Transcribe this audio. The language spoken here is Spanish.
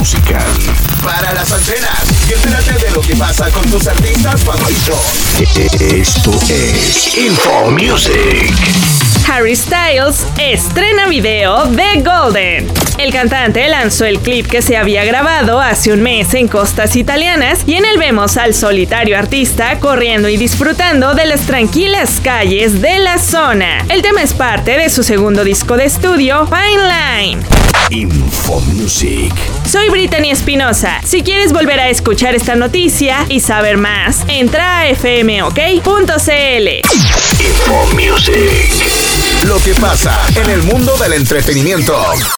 musical. Para las antenas y entérate de lo que pasa con tus artistas favoritos. Esto es Info Music. Harry Styles estrena video de Golden. El cantante lanzó el clip que se había grabado hace un mes en costas italianas y en él vemos al solitario artista corriendo y disfrutando de las tranquilas calles de la zona. El tema es parte de su segundo disco de estudio, Fine Line. Info Music. Soy Brittany Espinosa. Si quieres volver a escuchar esta noticia y saber más, entra a fmok.cl. Info Music. Lo que pasa en el mundo del entretenimiento.